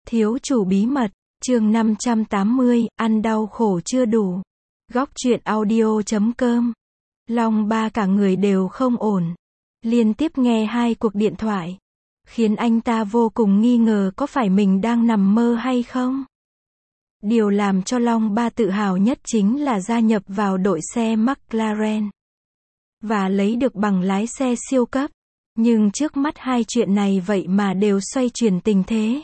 Thiếu chủ bí mật, chương 580, ăn đau khổ chưa đủ. Góc truyện audio.com. Long Ba cả người đều không ổn. Liên tiếp nghe 2 cuộc điện thoại. Khiến anh ta vô cùng nghi ngờ có phải mình đang nằm mơ hay không. Điều làm cho Long Ba tự hào nhất chính là gia nhập vào đội xe McLaren. Và lấy được bằng lái xe siêu cấp. Nhưng trước mắt 2 chuyện này vậy mà đều xoay chuyển tình thế.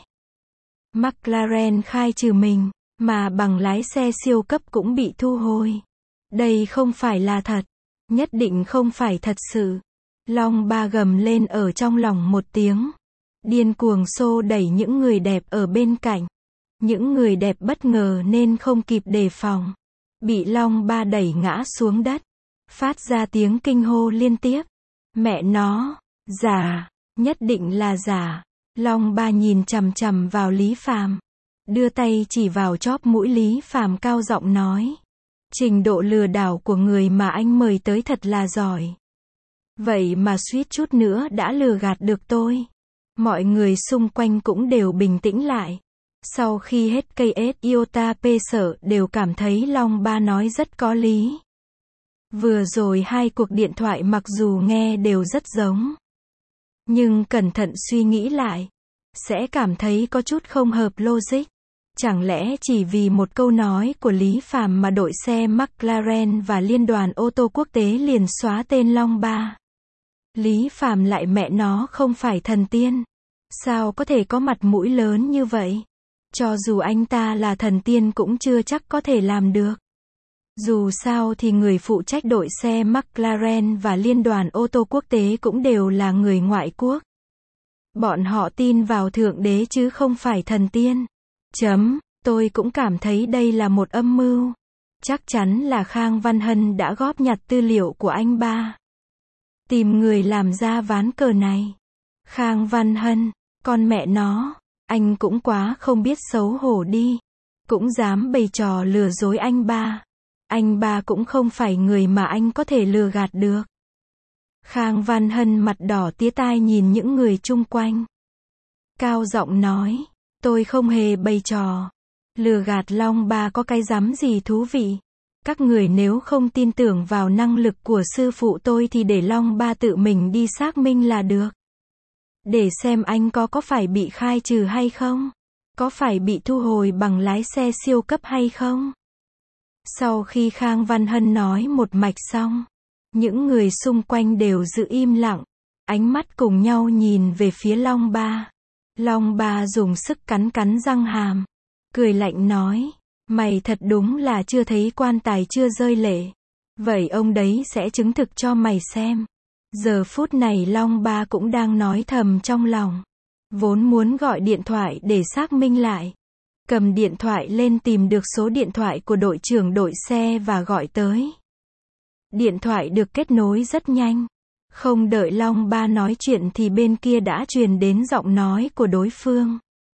McLaren khai trừ mình, mà bằng lái xe siêu cấp cũng bị thu hồi. Đây không phải là thật. Nhất định không phải thật sự. Long Ba gầm lên ở trong lòng một tiếng. Điên cuồng xô đẩy những người đẹp ở bên cạnh. Những người đẹp bất ngờ nên không kịp đề phòng. Bị Long Ba đẩy ngã xuống đất. Phát ra tiếng kinh hô liên tiếp. Mẹ nó, giả, nhất định là giả. Long Ba nhìn chằm chằm vào Lý Phàm, đưa tay chỉ vào chóp mũi Lý Phàm cao giọng nói. Trình độ lừa đảo của người mà anh mời tới thật là giỏi. Vậy mà suýt chút nữa đã lừa gạt được tôi. Mọi người xung quanh cũng đều bình tĩnh lại. Sau khi hết cây iota p sở đều cảm thấy Long Ba nói rất có lý. Vừa rồi 2 cuộc điện thoại mặc dù nghe đều rất giống. Nhưng cẩn thận suy nghĩ lại, sẽ cảm thấy có chút không hợp logic. Chẳng lẽ chỉ vì một câu nói của Lý Phàm mà đội xe McLaren và Liên đoàn ô tô quốc tế liền xóa tên Long Ba? Lý Phàm lại mẹ nó không phải thần tiên. Sao có thể có mặt mũi lớn như vậy? Cho dù anh ta là thần tiên cũng chưa chắc có thể làm được. Dù sao thì người phụ trách đội xe McLaren và Liên đoàn ô tô quốc tế cũng đều là người ngoại quốc. Bọn họ tin vào Thượng Đế chứ không phải thần tiên. Tôi cũng cảm thấy đây là một âm mưu. Chắc chắn là Khang Văn Hân đã góp nhặt tư liệu của anh ba. Tìm người làm ra ván cờ này. Khang Văn Hân, con mẹ nó, anh cũng quá không biết xấu hổ đi. Cũng dám bày trò lừa dối anh ba. Anh ba cũng không phải người mà anh có thể lừa gạt được. Khang Văn Hân mặt đỏ tía tai nhìn những người chung quanh. Cao giọng nói, tôi không hề bày trò. Lừa gạt Long Ba có cái rắm gì thú vị. Các người nếu không tin tưởng vào năng lực của sư phụ tôi thì để Long Ba tự mình đi xác minh là được. Để xem anh có phải bị khai trừ hay không. Có phải bị thu hồi bằng lái xe siêu cấp hay không. Sau khi Khang Văn Hân nói một mạch xong, những người xung quanh đều giữ im lặng, ánh mắt cùng nhau nhìn về phía Long Ba. Long Ba dùng sức cắn răng hàm, cười lạnh nói, mày thật đúng là chưa thấy quan tài chưa rơi lệ. Vậy ông đấy sẽ chứng thực cho mày xem. Giờ phút này Long Ba cũng đang nói thầm trong lòng. Vốn muốn gọi điện thoại để xác minh lại. Cầm điện thoại lên tìm được số điện thoại của đội trưởng đội xe và gọi tới. Điện thoại được kết nối rất nhanh. Không đợi Long Ba nói chuyện thì bên kia đã truyền đến giọng nói của đối phương.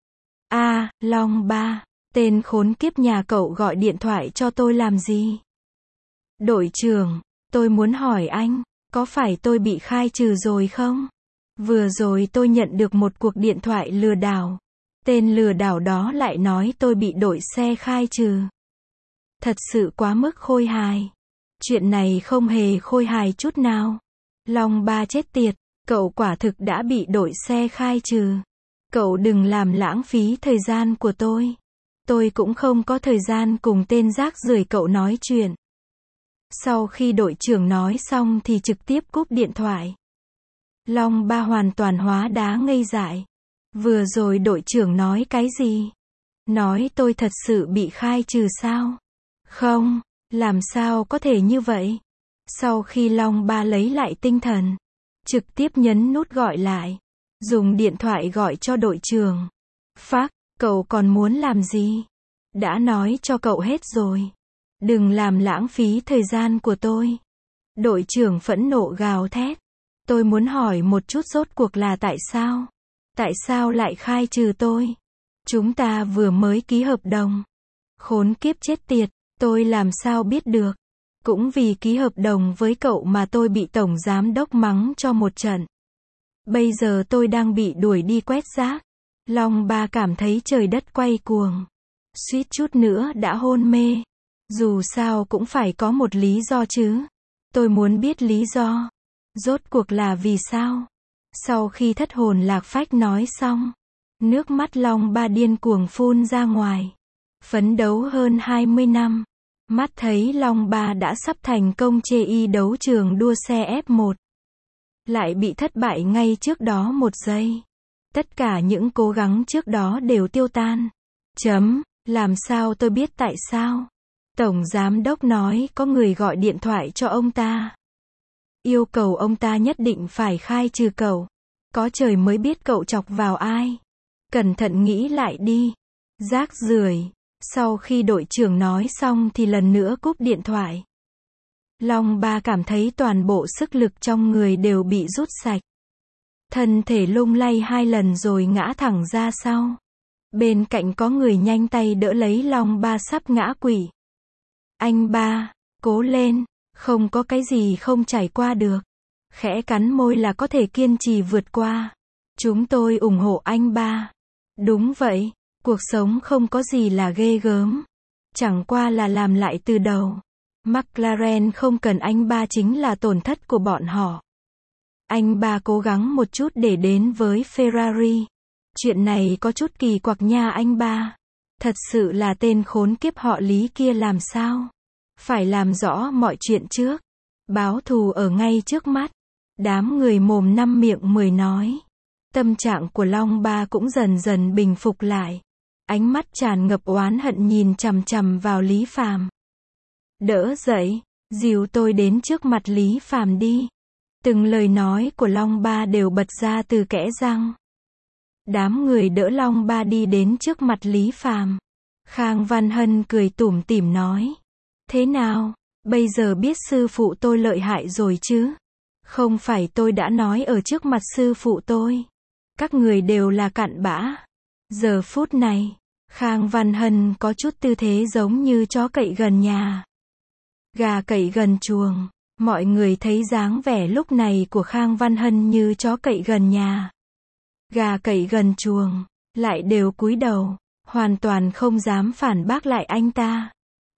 Long Ba, tên khốn kiếp nhà cậu gọi điện thoại cho tôi làm gì? Đội trưởng, tôi muốn hỏi anh, có phải tôi bị khai trừ rồi không? Vừa rồi tôi nhận được một cuộc điện thoại lừa đảo. Tên lừa đảo đó lại nói tôi bị đội xe khai trừ. Thật sự quá mức khôi hài. Chuyện này không hề khôi hài chút nào. Long Ba chết tiệt, cậu quả thực đã bị đội xe khai trừ. Cậu đừng làm lãng phí thời gian của tôi. Tôi cũng không có thời gian cùng tên rác rưởi cậu nói chuyện. Sau khi đội trưởng nói xong thì trực tiếp cúp điện thoại. Long Ba hoàn toàn hóa đá ngây dại. Vừa rồi đội trưởng nói cái gì? Nói tôi thật sự bị khai trừ sao? Không, làm sao có thể như vậy? Sau khi Long Ba lấy lại tinh thần, trực tiếp nhấn nút gọi lại, dùng điện thoại gọi cho đội trưởng. Phác, cậu còn muốn làm gì? Đã nói cho cậu hết rồi. Đừng làm lãng phí thời gian của tôi. Đội trưởng phẫn nộ gào thét. Tôi muốn hỏi một chút rốt cuộc là tại sao? Tại sao lại khai trừ tôi? Chúng ta vừa mới ký hợp đồng. Khốn kiếp chết tiệt, tôi làm sao biết được? Cũng vì ký hợp đồng với cậu mà tôi bị tổng giám đốc mắng cho một trận. Bây giờ tôi đang bị đuổi đi quét rác. Long Ba cảm thấy trời đất quay cuồng. Suýt chút nữa đã hôn mê. Dù sao cũng phải có một lý do chứ. Tôi muốn biết lý do. Rốt cuộc là vì sao? Sau khi thất hồn lạc phách nói xong, nước mắt Long Ba điên cuồng phun ra ngoài. Phấn đấu hơn 20 năm. Mắt thấy Long Ba đã sắp thành công chê y đấu trường đua xe F1. Lại bị thất bại ngay trước đó một giây. Tất cả những cố gắng trước đó đều tiêu tan. Làm sao tôi biết tại sao? Tổng giám đốc nói có người gọi điện thoại cho ông ta. Yêu cầu ông ta nhất định phải khai trừ cậu. Có trời mới biết cậu chọc vào ai. Cẩn thận nghĩ lại đi. Rác rưởi. Sau khi đội trưởng nói xong thì lần nữa cúp điện thoại. Long Ba cảm thấy toàn bộ sức lực trong người đều bị rút sạch. Thân thể lung lay 2 lần rồi ngã thẳng ra sau. Bên cạnh có người nhanh tay đỡ lấy Long Ba sắp ngã quỵ. Anh Ba, cố lên, không có cái gì không trải qua được. Khẽ cắn môi là có thể kiên trì vượt qua. Chúng tôi ủng hộ anh Ba. Đúng vậy, cuộc sống không có gì là ghê gớm. Chẳng qua là làm lại từ đầu. McLaren không cần anh Ba chính là tổn thất của bọn họ. Anh Ba cố gắng một chút để đến với Ferrari. Chuyện này có chút kỳ quặc nha anh Ba. Thật sự là tên khốn kiếp họ Lý kia làm sao? Phải làm rõ mọi chuyện trước. Báo thù ở ngay trước mắt. Đám người mồm năm miệng 10 nói. Tâm trạng của Long Ba cũng dần dần bình phục lại. Ánh mắt tràn ngập oán hận nhìn chằm chằm vào Lý Phàm. Đỡ dậy, dìu tôi đến trước mặt Lý Phàm đi. Từng lời nói của Long Ba đều bật ra từ kẽ răng. Đám người đỡ Long Ba đi đến trước mặt Lý Phàm. Khang Văn Hân cười tủm tỉm nói. Thế nào, bây giờ biết sư phụ tôi lợi hại rồi chứ? Không phải tôi đã nói ở trước mặt sư phụ tôi. Các người đều là cặn bã. Giờ phút này, Khang Văn Hân có chút tư thế giống như chó cậy gần nhà. Gà cậy gần chuồng. Mọi người thấy dáng vẻ lúc này của Khang Văn Hân như chó cậy gần nhà. Gà cậy gần chuồng. Lại đều cúi đầu. Hoàn toàn không dám phản bác lại anh ta.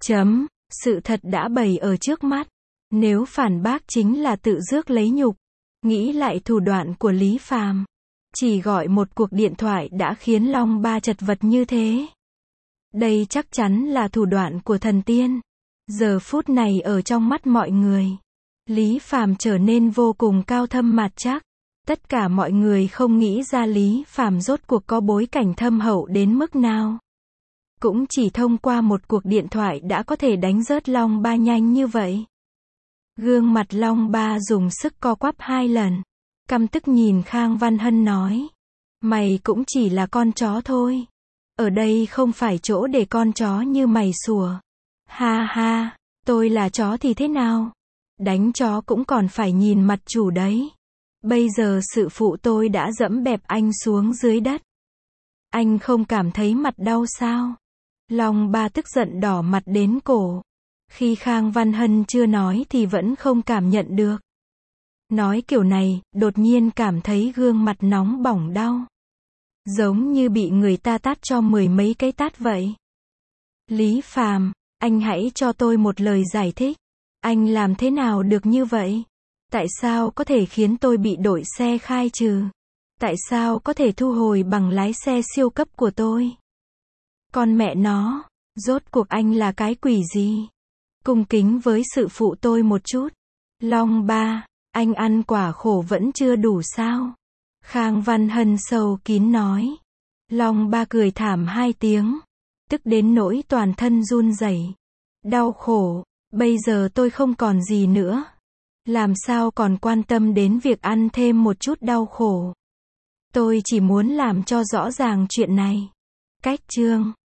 Sự thật đã bày ở trước mắt. Nếu phản bác chính là tự rước lấy nhục. Nghĩ lại thủ đoạn của Lý Phàm. Chỉ gọi một cuộc điện thoại đã khiến Long Ba chật vật như thế. Đây chắc chắn là thủ đoạn của thần tiên. Giờ phút này ở trong mắt mọi người, Lý Phàm trở nên vô cùng cao thâm mạt trắc. Tất cả mọi người không nghĩ ra Lý Phàm rốt cuộc có bối cảnh thâm hậu đến mức nào. Cũng chỉ thông qua một cuộc điện thoại đã có thể đánh rớt Long Ba nhanh như vậy. Gương mặt Long Ba dùng sức co quắp 2 lần. Căm tức nhìn Khang Văn Hân nói. Mày cũng chỉ là con chó thôi. Ở đây không phải chỗ để con chó như mày sủa. Ha ha, tôi là chó thì thế nào? Đánh chó cũng còn phải nhìn mặt chủ đấy. Bây giờ sự phụ tôi đã dẫm bẹp anh xuống dưới đất. Anh không cảm thấy mặt đau sao? Long Ba tức giận đỏ mặt đến cổ. Khi Khang Văn Hân chưa nói thì vẫn không cảm nhận được. Nói kiểu này, đột nhiên cảm thấy gương mặt nóng bỏng đau. Giống như bị người ta tát cho 10 mấy cái tát vậy. Lý Phàm, anh hãy cho tôi một lời giải thích. Anh làm thế nào được như vậy? Tại sao có thể khiến tôi bị đội xe khai trừ? Tại sao có thể thu hồi bằng lái xe siêu cấp của tôi? Con mẹ nó, rốt cuộc anh là cái quỷ gì? Cung kính với sự phụ tôi một chút. Long Ba, anh ăn quả khổ vẫn chưa đủ sao? Khang Văn Hân sâu kín nói. Long Ba cười thảm 2 tiếng. Tức đến nỗi toàn thân run rẩy. Đau khổ, bây giờ tôi không còn gì nữa. Làm sao còn quan tâm đến việc ăn thêm một chút đau khổ. Tôi chỉ muốn làm cho rõ ràng chuyện này. Cách chương